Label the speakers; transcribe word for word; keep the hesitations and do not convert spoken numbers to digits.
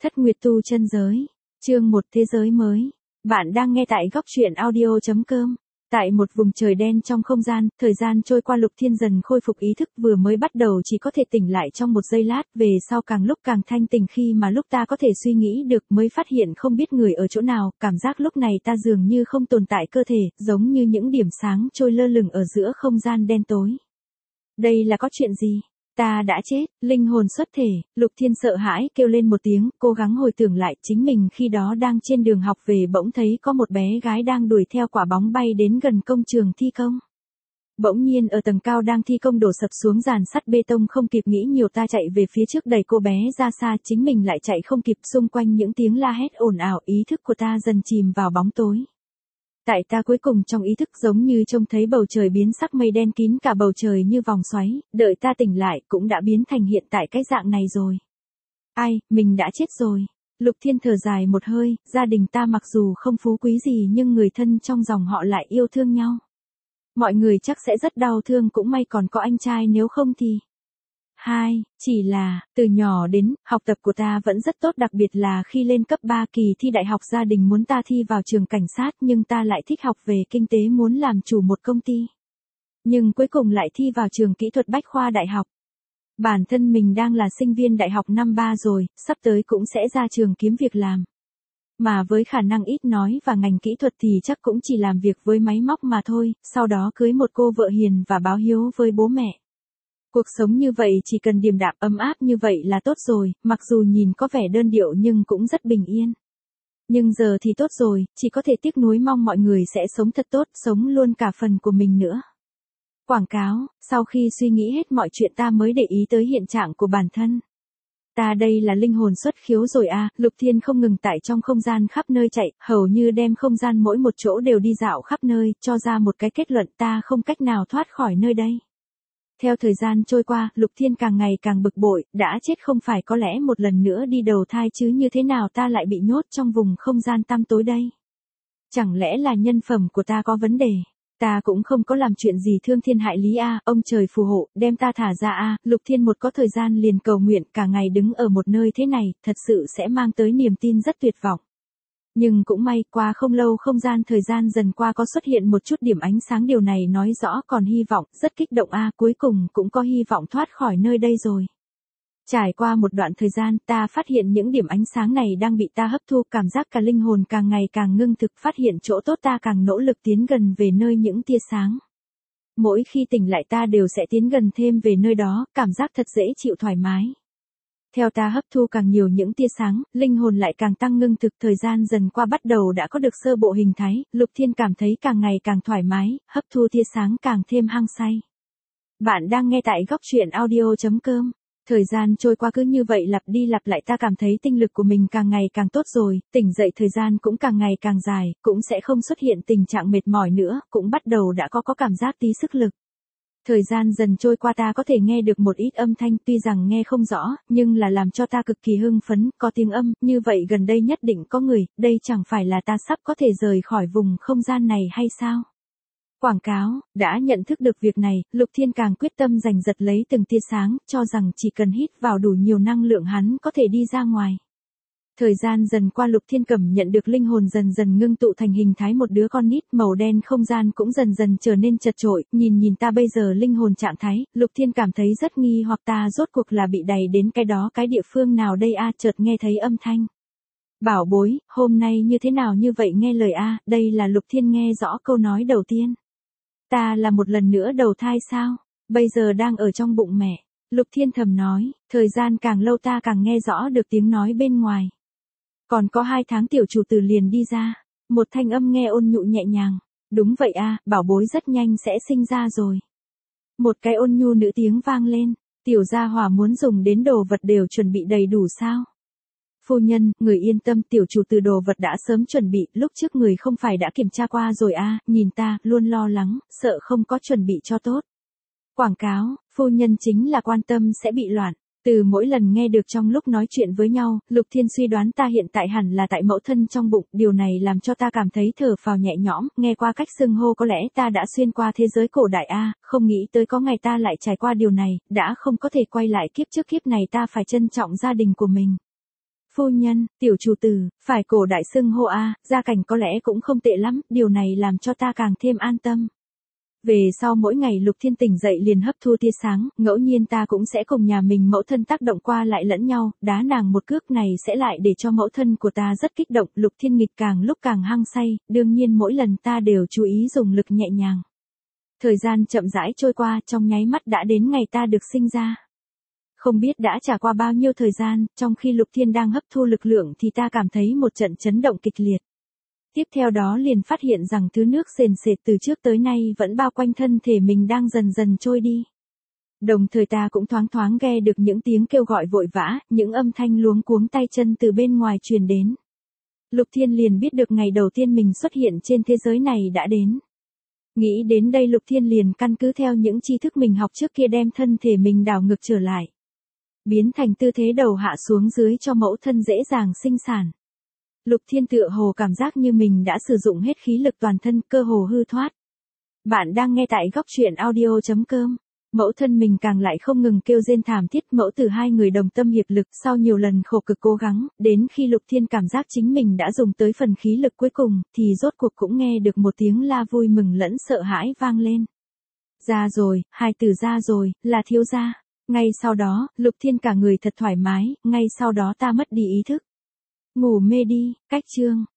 Speaker 1: Thất Nguyệt Tu Chân Giới, chương một Thế giới mới. Bạn đang nghe tại góc truyện audio chấm com. Tại một vùng trời đen trong không gian, thời gian trôi qua, Lục Thiên dần khôi phục ý thức, vừa mới bắt đầu chỉ có thể tỉnh lại trong một giây lát, về sau càng lúc càng thanh tỉnh, khi mà lúc ta có thể suy nghĩ được mới phát hiện không biết người ở chỗ nào, cảm giác lúc này ta dường như không tồn tại cơ thể, giống như những điểm sáng trôi lơ lửng ở giữa không gian đen tối. Đây là có chuyện gì? Ta đã chết, linh hồn xuất thể, Lục Thiên sợ hãi kêu lên một tiếng, cố gắng hồi tưởng lại chính mình khi đó đang trên đường học về, bỗng thấy có một bé gái đang đuổi theo quả bóng bay đến gần công trường thi công. Bỗng nhiên ở tầng cao đang thi công đổ sập xuống dàn sắt bê tông, không kịp nghĩ nhiều ta chạy về phía trước đẩy cô bé ra xa, chính mình lại chạy không kịp, xung quanh những tiếng la hét ồn ào, ý thức của ta dần chìm vào bóng tối. Tại ta cuối cùng trong ý thức giống như trông thấy bầu trời biến sắc, mây đen kín cả bầu trời như vòng xoáy, đợi ta tỉnh lại cũng đã biến thành hiện tại cái dạng này rồi. Ai, mình đã chết rồi. Lục Thiên thở dài một hơi, gia đình ta mặc dù không phú quý gì nhưng người thân trong dòng họ lại yêu thương nhau. Mọi người chắc sẽ rất đau thương, cũng may còn có anh trai, nếu không thì... Hai, chỉ là, từ nhỏ đến, học tập của ta vẫn rất tốt, đặc biệt là khi lên cấp ba kỳ thi đại học, gia đình muốn ta thi vào trường cảnh sát nhưng ta lại thích học về kinh tế, muốn làm chủ một công ty. Nhưng cuối cùng lại thi vào trường kỹ thuật bách khoa đại học. Bản thân mình đang là sinh viên đại học năm ba rồi, sắp tới cũng sẽ ra trường kiếm việc làm. Mà với khả năng ít nói và ngành kỹ thuật thì chắc cũng chỉ làm việc với máy móc mà thôi, sau đó cưới một cô vợ hiền và báo hiếu với bố mẹ. Cuộc sống như vậy chỉ cần điềm đạm ấm áp như vậy là tốt rồi, mặc dù nhìn có vẻ đơn điệu nhưng cũng rất bình yên. Nhưng giờ thì tốt rồi, chỉ có thể tiếc nuối, mong mọi người sẽ sống thật tốt, sống luôn cả phần của mình nữa. Quảng cáo, sau khi suy nghĩ hết mọi chuyện ta mới để ý tới hiện trạng của bản thân. Ta đây là linh hồn xuất khiếu rồi à, Lục Thiên không ngừng tại trong không gian khắp nơi chạy, hầu như đem không gian mỗi một chỗ đều đi dạo khắp nơi, cho ra một cái kết luận, ta không cách nào thoát khỏi nơi đây. Theo thời gian trôi qua, Lục Thiên càng ngày càng bực bội, đã chết không phải có lẽ một lần nữa đi đầu thai chứ, như thế nào ta lại bị nhốt trong vùng không gian tăm tối đây? Chẳng lẽ là nhân phẩm của ta có vấn đề? Ta cũng không có làm chuyện gì thương thiên hại lý a, ông trời phù hộ, đem ta thả ra a. Lục Thiên một có thời gian liền cầu nguyện, cả ngày đứng ở một nơi thế này, thật sự sẽ mang tới niềm tin rất tuyệt vọng. Nhưng cũng may, qua không lâu không gian thời gian dần qua có xuất hiện một chút điểm ánh sáng, điều này nói rõ còn hy vọng, rất kích động a, cuối cùng cũng có hy vọng thoát khỏi nơi đây rồi. Trải qua một đoạn thời gian, ta phát hiện những điểm ánh sáng này đang bị ta hấp thu, cảm giác cả linh hồn càng ngày càng ngưng thực, phát hiện chỗ tốt, ta càng nỗ lực tiến gần về nơi những tia sáng. Mỗi khi tỉnh lại ta đều sẽ tiến gần thêm về nơi đó, cảm giác thật dễ chịu, thoải mái. Theo ta hấp thu càng nhiều những tia sáng, linh hồn lại càng tăng ngưng thực, thời gian dần qua bắt đầu đã có được sơ bộ hình thái, Lục Thiên cảm thấy càng ngày càng thoải mái, hấp thu tia sáng càng thêm hăng say. Bạn đang nghe tại góc truyện audio chấm com. Thời gian trôi qua cứ như vậy lặp đi lặp lại, ta cảm thấy tinh lực của mình càng ngày càng tốt rồi, tỉnh dậy thời gian cũng càng ngày càng dài, cũng sẽ không xuất hiện tình trạng mệt mỏi nữa, cũng bắt đầu đã có có cảm giác tí sức lực. Thời gian dần trôi qua ta có thể nghe được một ít âm thanh, tuy rằng nghe không rõ, nhưng là làm cho ta cực kỳ hưng phấn, có tiếng âm, như vậy gần đây nhất định có người, đây chẳng phải là ta sắp có thể rời khỏi vùng không gian này hay sao? Quảng cáo, đã nhận thức được việc này, Lục Thiên càng quyết tâm giành giật lấy từng tia sáng, cho rằng chỉ cần hít vào đủ nhiều năng lượng hắn có thể đi ra ngoài. Thời gian dần qua, Lục Thiên cảm nhận được linh hồn dần dần ngưng tụ thành hình thái một đứa con nít, màu đen không gian cũng dần dần trở nên chật chội, nhìn nhìn ta bây giờ linh hồn trạng thái, Lục Thiên cảm thấy rất nghi hoặc, ta rốt cuộc là bị đày đến cái đó cái địa phương nào đây a, chợt nghe thấy âm thanh. Bảo bối, hôm nay như thế nào như vậy, nghe lời a, đây là Lục Thiên nghe rõ câu nói đầu tiên. Ta là một lần nữa đầu thai sao? Bây giờ đang ở trong bụng mẹ. Lục Thiên thầm nói, thời gian càng lâu ta càng nghe rõ được tiếng nói bên ngoài. Còn có hai tháng tiểu chủ tử liền đi ra. Một thanh âm nghe ôn nhu nhẹ nhàng. Đúng vậy a, bảo bối rất nhanh sẽ sinh ra rồi. Một cái ôn nhu nữ tiếng vang lên. Tiểu gia hỏa muốn dùng đến đồ vật đều chuẩn bị đầy đủ sao? Phu nhân, người yên tâm, tiểu chủ tử đồ vật đã sớm chuẩn bị, lúc trước người không phải đã kiểm tra qua rồi a, nhìn ta, luôn lo lắng, sợ không có chuẩn bị cho tốt. Quảng cáo, phu nhân chính là quan tâm sẽ bị loạn. Từ mỗi lần nghe được trong lúc nói chuyện với nhau, Lục Thiên suy đoán ta hiện tại hẳn là tại mẫu thân trong bụng, điều này làm cho ta cảm thấy thở phào nhẹ nhõm, nghe qua cách xưng hô có lẽ ta đã xuyên qua thế giới cổ đại a, không nghĩ tới có ngày ta lại trải qua điều này, đã không có thể quay lại kiếp trước, kiếp này ta phải trân trọng gia đình của mình. Phu nhân, tiểu chủ tử, phải cổ đại xưng hô a, gia cảnh có lẽ cũng không tệ lắm, điều này làm cho ta càng thêm an tâm. Về sau mỗi ngày Lục Thiên tỉnh dậy liền hấp thu tia sáng, ngẫu nhiên ta cũng sẽ cùng nhà mình mẫu thân tác động qua lại lẫn nhau, đá nàng một cước này sẽ lại để cho mẫu thân của ta rất kích động, Lục Thiên nghịch càng lúc càng hăng say, đương nhiên mỗi lần ta đều chú ý dùng lực nhẹ nhàng. Thời gian chậm rãi trôi qua, trong nháy mắt đã đến ngày ta được sinh ra. Không biết đã trải qua bao nhiêu thời gian, trong khi Lục Thiên đang hấp thu lực lượng thì ta cảm thấy một trận chấn động kịch liệt. Tiếp theo đó liền phát hiện rằng thứ nước sền sệt từ trước tới nay vẫn bao quanh thân thể mình đang dần dần trôi đi. Đồng thời ta cũng thoáng thoáng nghe được những tiếng kêu gọi vội vã, những âm thanh luống cuống tay chân từ bên ngoài truyền đến. Lục Thiên liền biết được ngày đầu tiên mình xuất hiện trên thế giới này đã đến. Nghĩ đến đây Lục Thiên liền căn cứ theo những tri thức mình học trước kia đem thân thể mình đảo ngược trở lại. Biến thành tư thế đầu hạ xuống dưới cho mẫu thân dễ dàng sinh sản. Lục Thiên tựa hồ cảm giác như mình đã sử dụng hết khí lực toàn thân, cơ hồ hư thoát. Bạn đang nghe tại góc truyện audio chấm com. Mẫu thân mình càng lại không ngừng kêu rên thảm thiết, mẫu tử hai người đồng tâm hiệp lực sau nhiều lần khổ cực cố gắng, đến khi Lục Thiên cảm giác chính mình đã dùng tới phần khí lực cuối cùng, thì rốt cuộc cũng nghe được một tiếng la vui mừng lẫn sợ hãi vang lên. Ra rồi, hai tử ra rồi, là thiếu gia. Ngay sau đó, Lục Thiên cả người thật thoải mái, ngay sau đó ta mất đi ý thức. Ngủ mê đi, cách chương.